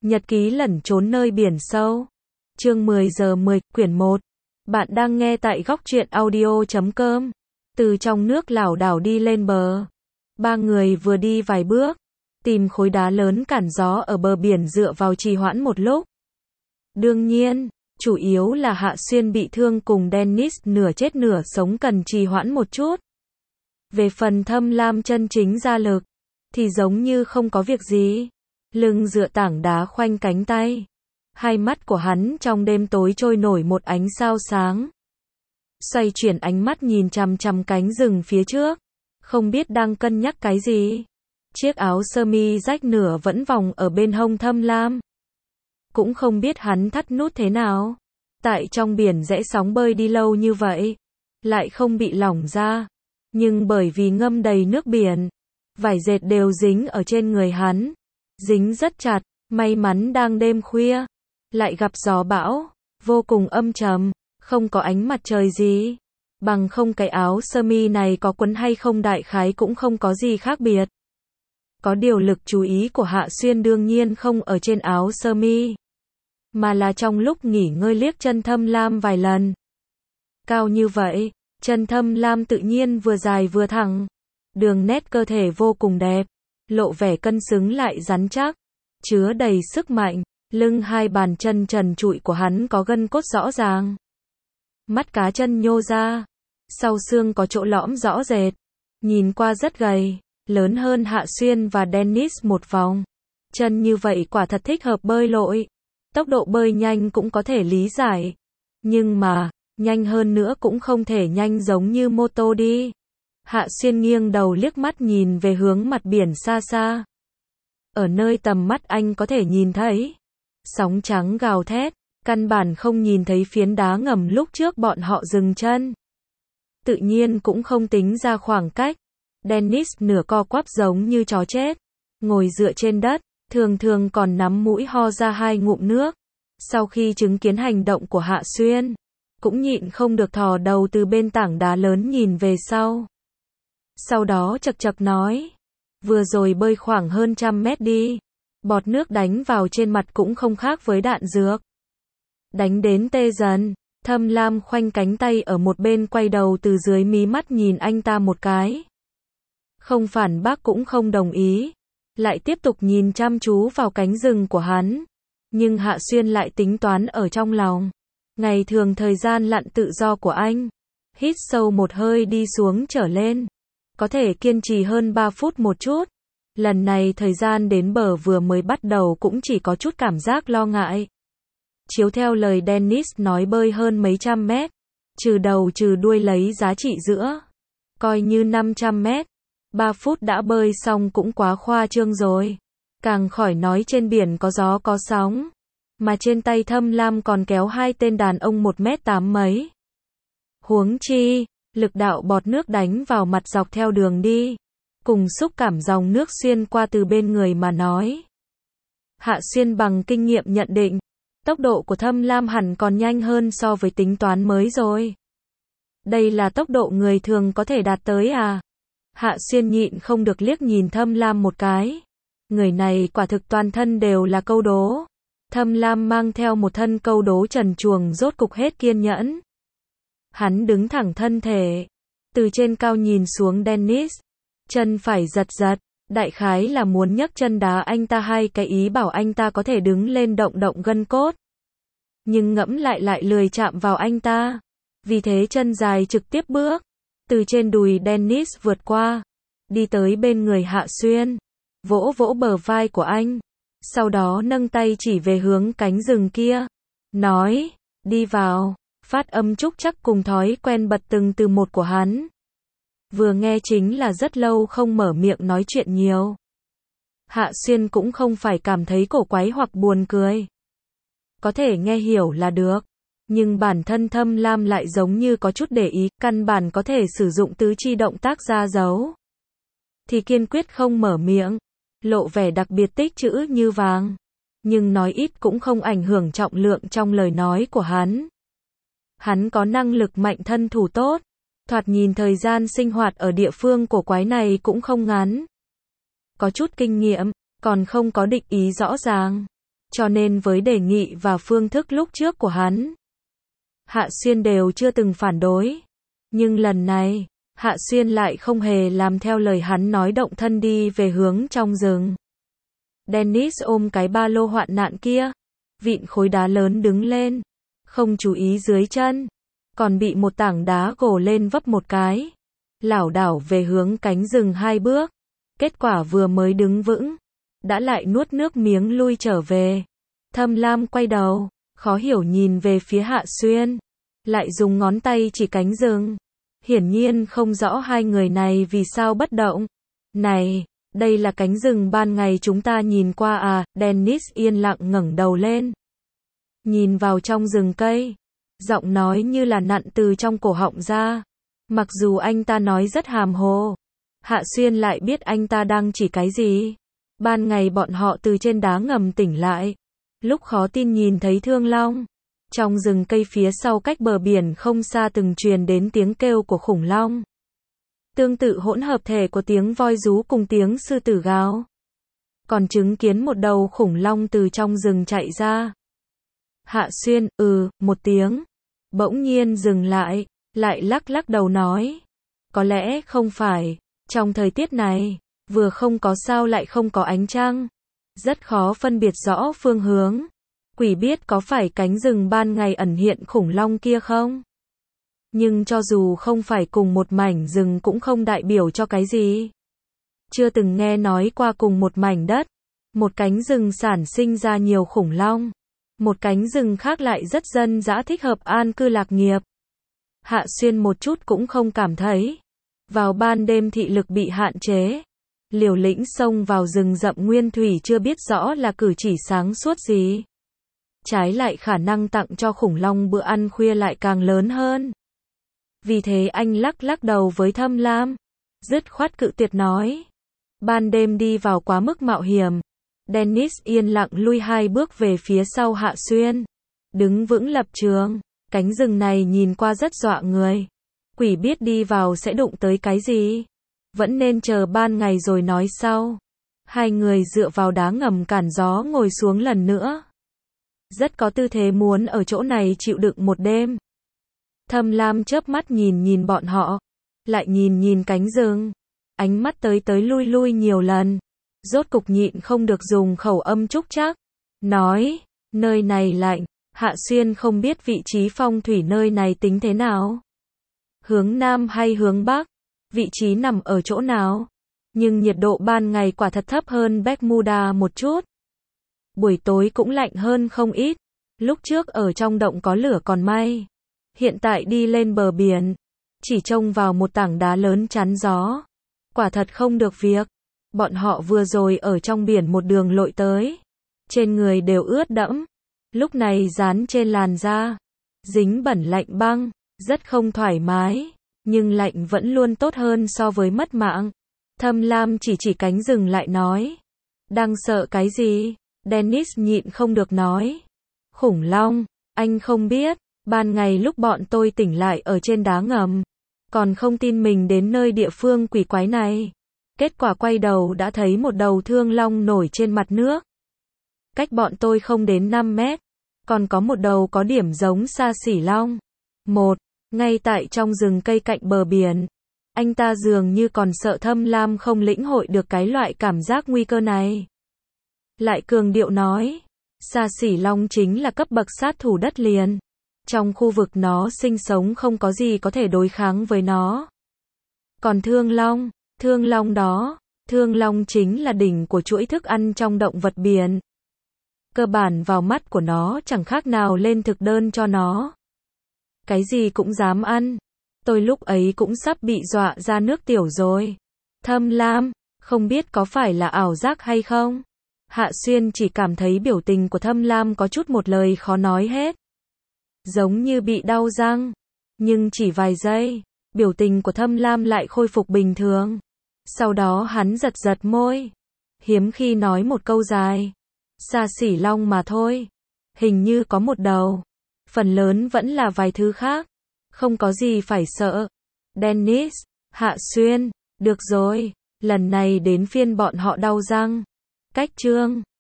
Nhật ký lẩn trốn nơi biển sâu. Chương 10 giờ 10, quyển 1. Bạn đang nghe tại góc truyện audio.com. Từ trong nước lảo đảo đi lên bờ. Ba người vừa đi vài bước, tìm khối đá lớn cản gió ở bờ biển dựa vào trì hoãn một lúc. Đương nhiên, chủ yếu là Hạ Xuyên bị thương cùng Dennis nửa chết nửa sống cần trì hoãn một chút. Về phần Thâm Lam chân chính ra lực, thì giống như không có việc gì. Lưng dựa tảng đá khoanh cánh tay. Hai mắt của hắn trong đêm tối trôi nổi một ánh sao sáng. Xoay chuyển ánh mắt nhìn chằm chằm cánh rừng phía trước. Không biết đang cân nhắc cái gì. Chiếc áo sơ mi rách nửa vẫn vòng ở bên hông Thâm Lam. Cũng không biết hắn thắt nút thế nào. Tại trong biển rẽ sóng bơi đi lâu như vậy, lại không bị lỏng ra. Nhưng bởi vì ngâm đầy nước biển, vải dệt đều dính ở trên người hắn. Dính rất chặt, may mắn đang đêm khuya, lại gặp gió bão, vô cùng âm trầm, không có ánh mặt trời gì. Bằng không cái áo sơ mi này có quấn hay không đại khái cũng không có gì khác biệt. Có điều lực chú ý của Hạ Xuyên đương nhiên không ở trên áo sơ mi, mà là trong lúc nghỉ ngơi liếc chân Thâm Lam vài lần. Cao như vậy, chân Thâm Lam tự nhiên vừa dài vừa thẳng. Đường nét cơ thể vô cùng đẹp, lộ vẻ cân xứng lại rắn chắc, chứa đầy sức mạnh. Lưng hai bàn chân trần trụi của hắn có gân cốt rõ ràng. Mắt cá chân nhô ra, sau xương có chỗ lõm rõ rệt, nhìn qua rất gầy, lớn hơn Hạ Xuyên và Dennis một vòng. Chân như vậy quả thật thích hợp bơi lội. Tốc độ bơi nhanh cũng có thể lý giải, nhưng mà, nhanh hơn nữa cũng không thể nhanh giống như mô tô đi. Hạ Xuyên nghiêng đầu liếc mắt nhìn về hướng mặt biển xa xa. Ở nơi tầm mắt anh có thể nhìn thấy sóng trắng gào thét, căn bản không nhìn thấy phiến đá ngầm lúc trước bọn họ dừng chân. Tự nhiên cũng không tính ra khoảng cách. Dennis nửa co quắp giống như chó chết, ngồi dựa trên đất, thường thường còn nắm mũi ho ra hai ngụm nước. Sau khi chứng kiến hành động của Hạ Xuyên, cũng nhịn không được thò đầu từ bên tảng đá lớn nhìn về sau. Sau đó chậc chậc nói, vừa rồi bơi khoảng hơn 100 mét đi. Bọt nước đánh vào trên mặt cũng không khác với đạn dược. Đánh đến tê dần. Thâm Lam khoanh cánh tay ở một bên quay đầu từ dưới mí mắt nhìn anh ta một cái. Không phản bác cũng không đồng ý. Lại tiếp tục nhìn chăm chú vào cánh rừng của hắn. Nhưng Hạ Xuyên lại tính toán ở trong lòng. Ngày thường thời gian lặn tự do của anh. Hít sâu một hơi đi xuống trở lên. Có thể kiên trì hơn 3 phút một chút. Lần này thời gian đến bờ vừa mới bắt đầu cũng chỉ có chút cảm giác lo ngại. Chiếu theo lời Dennis nói bơi hơn mấy trăm mét, trừ đầu trừ đuôi lấy giá trị giữa, coi như 500 mét, 3 phút đã bơi xong cũng quá khoa trương rồi. Càng khỏi nói trên biển có gió có sóng, mà trên tay Thâm Lam còn kéo hai tên đàn ông 1m8 mấy. Huống chi, lực đạo bọt nước đánh vào mặt dọc theo đường đi, cùng xúc cảm dòng nước xuyên qua từ bên người mà nói. Hạ Xuyên bằng kinh nghiệm nhận định, tốc độ của Thâm Lam hẳn còn nhanh hơn so với tính toán mới rồi. Đây là tốc độ người thường có thể đạt tới à? Hạ Xuyên nhịn không được liếc nhìn Thâm Lam một cái. Người này quả thực toàn thân đều là câu đố. Thâm Lam mang theo một thân câu đố trần truồng rốt cục hết kiên nhẫn. Hắn đứng thẳng thân thể, từ trên cao nhìn xuống Dennis. Chân phải giật giật, đại khái là muốn nhấc chân đá anh ta hai cái ý bảo anh ta có thể đứng lên động động gân cốt. Nhưng ngẫm lại lười chạm vào anh ta. Vì thế chân dài trực tiếp bước, từ trên đùi Dennis vượt qua, đi tới bên người Hạ Xuyên, vỗ vỗ bờ vai của anh. Sau đó nâng tay chỉ về hướng cánh rừng kia, nói, đi vào, phát âm trúc chắc cùng thói quen bật từng từ một của hắn. Vừa nghe chính là rất lâu không mở miệng nói chuyện nhiều. Hạ Xuyên cũng không phải cảm thấy cổ quái hoặc buồn cười. Có thể nghe hiểu là được. Nhưng bản thân Thâm Lam lại giống như có chút để ý, căn bản có thể sử dụng tứ chi động tác ra dấu. Thì kiên quyết không mở miệng, lộ vẻ đặc biệt tích chữ như vàng. Nhưng nói ít cũng không ảnh hưởng trọng lượng trong lời nói của hắn. Hắn có năng lực mạnh thân thủ tốt. Thoạt nhìn thời gian sinh hoạt ở địa phương cổ quái này cũng không ngắn. Có chút kinh nghiệm, còn không có định ý rõ ràng. cho nên với đề nghị và phương thức lúc trước của hắn, Hạ Xuyên đều chưa từng phản đối. Nhưng lần này, Hạ Xuyên lại không hề làm theo lời hắn nói, động thân đi về hướng trong rừng. Dennis ôm cái ba lô hoạn nạn kia, vịn khối đá lớn đứng lên, không chú ý dưới chân, còn bị một tảng đá gồ lên vấp một cái, lảo đảo về hướng cánh rừng 2 bước. Kết quả vừa mới đứng vững, đã lại nuốt nước miếng lui trở về. Thâm Lam quay đầu, khó hiểu nhìn về phía Hạ Xuyên, lại dùng ngón tay chỉ cánh rừng. Hiển nhiên không rõ hai người này vì sao bất động. Này, đây là cánh rừng ban ngày chúng ta nhìn qua à? Dennis yên lặng ngẩng đầu lên, nhìn vào trong rừng cây, giọng nói như là nặn từ trong cổ họng ra. Mặc dù anh ta nói rất hàm hồ, Hạ Xuyên lại biết anh ta đang chỉ cái gì. Ban ngày bọn họ từ trên đá ngầm tỉnh lại, lúc khó tin nhìn thấy Thương Long. Trong rừng cây phía sau cách bờ biển không xa từng truyền đến tiếng kêu của khủng long. Tương tự hỗn hợp thể của tiếng voi rú cùng tiếng sư tử gào. Còn chứng kiến một đầu khủng long từ trong rừng chạy ra. Hạ Xuyên, một tiếng. Bỗng nhiên dừng lại, lại lắc lắc đầu nói. Có lẽ không phải, trong thời tiết này, vừa không có sao lại không có ánh trăng. Rất khó phân biệt rõ phương hướng. Quỷ biết có phải cánh rừng ban ngày ẩn hiện khủng long kia không? Nhưng cho dù không phải cùng một mảnh rừng cũng không đại biểu cho cái gì. Chưa từng nghe nói qua cùng một mảnh đất, một cánh rừng sản sinh ra nhiều khủng long, một cánh rừng khác lại rất dân dã thích hợp an cư lạc nghiệp. Hạ Xuyên một chút cũng không cảm thấy. Vào ban đêm thị lực bị hạn chế, liều lĩnh xông vào rừng rậm nguyên thủy chưa biết rõ là cử chỉ sáng suốt gì. Trái lại khả năng tặng cho khủng long bữa ăn khuya lại càng lớn hơn. Vì thế anh lắc lắc đầu với Thâm Lam, dứt khoát cự tuyệt nói. Ban đêm đi vào quá mức mạo hiểm. Dennis yên lặng lui 2 bước về phía sau Hạ Xuyên, đứng vững lập trường. Cánh rừng này nhìn qua rất dọa người. Quỷ biết đi vào sẽ đụng tới cái gì. Vẫn nên chờ ban ngày rồi nói sau. Hai người dựa vào đá ngầm cản gió ngồi xuống lần nữa. Rất có tư thế muốn ở chỗ này chịu đựng một đêm. Thâm Lam chớp mắt nhìn bọn họ, lại nhìn cánh rừng. Ánh mắt tới lui nhiều lần. Rốt cục nhịn không được dùng khẩu âm trúc trắc. Nói, nơi này lạnh. Hạ Xuyên không biết vị trí phong thủy nơi này tính thế nào. Hướng Nam hay hướng Bắc? Vị trí nằm ở chỗ nào? Nhưng nhiệt độ ban ngày quả thật thấp hơn Bermuda một chút. Buổi tối cũng lạnh hơn không ít. Lúc trước ở trong động có lửa còn may. Hiện tại đi lên bờ biển, chỉ trông vào một tảng đá lớn chắn gió. Quả thật không được việc. Bọn họ vừa rồi ở trong biển một đường lội tới. Trên người đều ướt đẫm. Lúc này dán trên làn da, dính bẩn lạnh băng, rất không thoải mái. Nhưng lạnh vẫn luôn tốt hơn so với mất mạng. Thâm Lam chỉ cánh rừng lại nói. Đang sợ cái gì? Dennis nhịn không được nói. Khủng long, anh không biết. Ban ngày lúc bọn tôi tỉnh lại ở trên đá ngầm, còn không tin mình đến nơi địa phương quỷ quái này. Kết quả quay đầu đã thấy một đầu thương long nổi trên mặt nước. Cách bọn tôi không đến 5 mét. Còn có một đầu có điểm giống Sa Sỉ Long. Ngay tại trong rừng cây cạnh bờ biển. Anh ta dường như còn sợ Thâm Lam không lĩnh hội được cái loại cảm giác nguy cơ này. Lại cường điệu nói. Sa Sỉ Long chính là cấp bậc sát thủ đất liền. Trong khu vực nó sinh sống không có gì có thể đối kháng với nó. Còn Thương Long chính là đỉnh của chuỗi thức ăn trong động vật biển. Cơ bản vào mắt của nó chẳng khác nào lên thực đơn cho nó. Cái gì cũng dám ăn. Tôi lúc ấy cũng sắp bị dọa ra nước tiểu rồi. Thâm Lam, không biết có phải là ảo giác hay không? Hạ Xuyên chỉ cảm thấy biểu tình của Thâm Lam có chút một lời khó nói hết. Giống như bị đau răng. Nhưng chỉ vài giây, biểu tình của Thâm Lam lại khôi phục bình thường. Sau đó hắn giật môi. Hiếm khi nói một câu dài. Sa Sỉ Long mà thôi. Hình như có một đầu. Phần lớn vẫn là vài thứ khác. Không có gì phải sợ. Dennis, Hạ Xuyên, được rồi. Lần này đến phiên bọn họ đau răng. Cách chương